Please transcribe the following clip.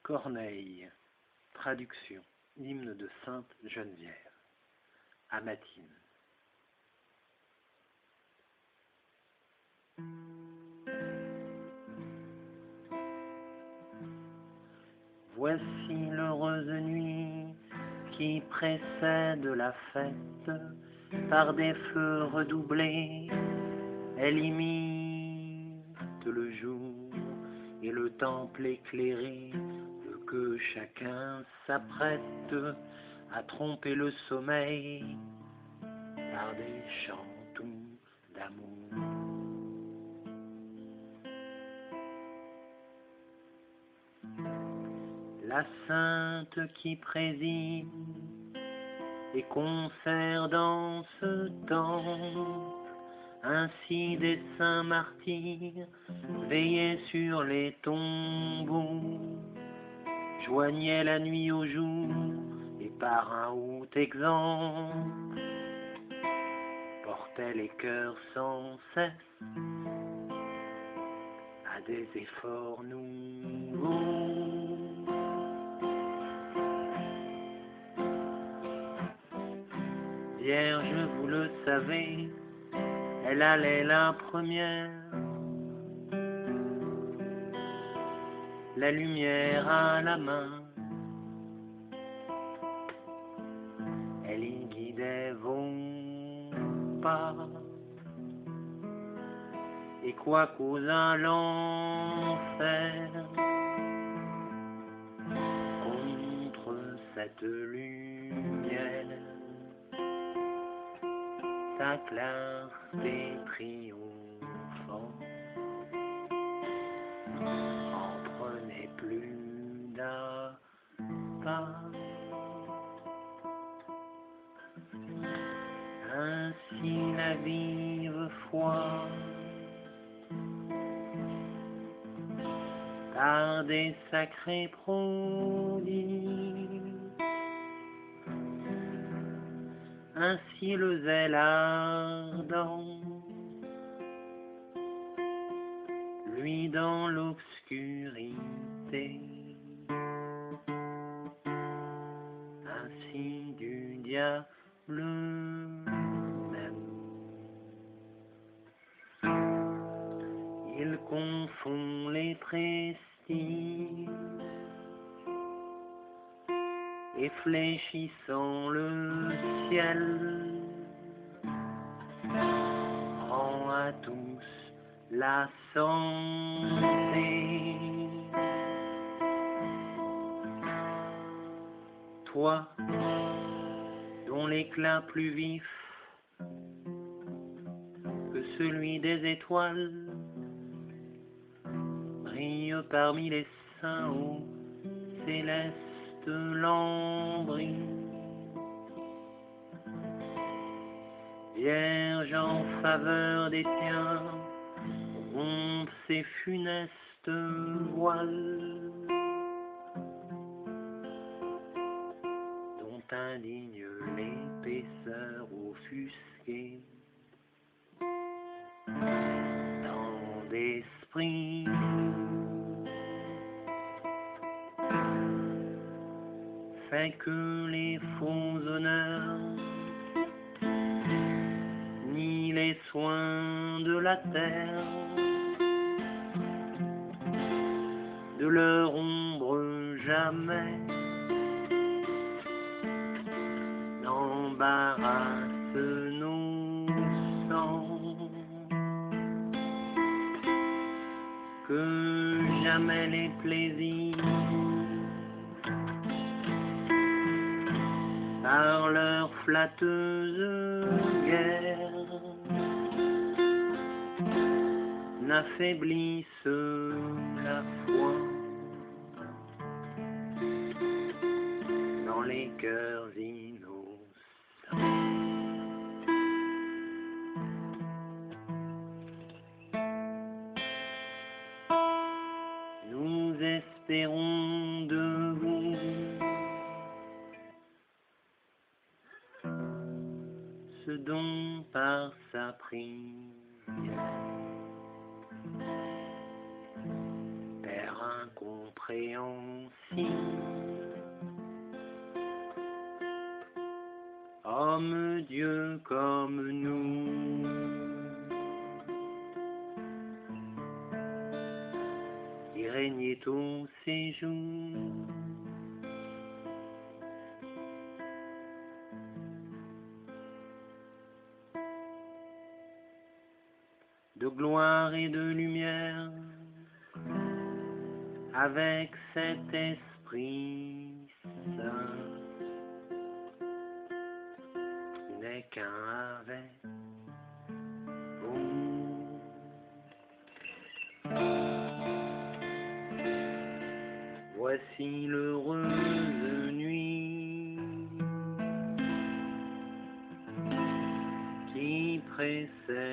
Corneille, traduction, hymne de Sainte Geneviève, Amatine. Voici l'heureuse nuit qui précède la fête, par des feux redoublés, elle imite le jour et le temple éclairé, que chacun s'apprête à tromper le sommeil par des chants doux d'amour. La sainte qui préside et concert dans ce temple, ainsi des saints martyrs veillaient sur les tombeaux, joignaient la nuit au jour et par un haut exemple portaient les cœurs sans cesse à des efforts nouveaux. Vierge, vous le savez, elle allait la première, la lumière à la main, elle y guidait vos pas, et quoi causa l'enfer contre cette lumière, sa clarté triomphante en prenait plus d'un pas. Ainsi la vive foi, par des sacrés prodiges, ainsi le zèle ardent, lui dans l'obscurité, ainsi du diable même. Il confond les prestiges et fléchissant le ciel, rend à tous la santé. Toi, dont l'éclat plus vif que celui des étoiles brille parmi les saints au céleste lambris, Vierge en faveur des tiens, rompt ces funestes voiles, dont indigne l'épaisseur offusquée tant d'esprit. Fait que les faux honneurs ni les soins de la terre de leur ombre jamais n'embarrassent nos sangs, que jamais les plaisirs par leur flatteuse guerre n'affaiblissent la foi dans les cœurs innocents. Nous espérons de vous ce don par sa prière, Père incompréhensible. Homme Dieu comme nous, qui régnait au séjour de gloire et de lumière, avec cet Esprit Saint, qui n'est qu'un avec vous. Voici l'heureuse nuit qui précède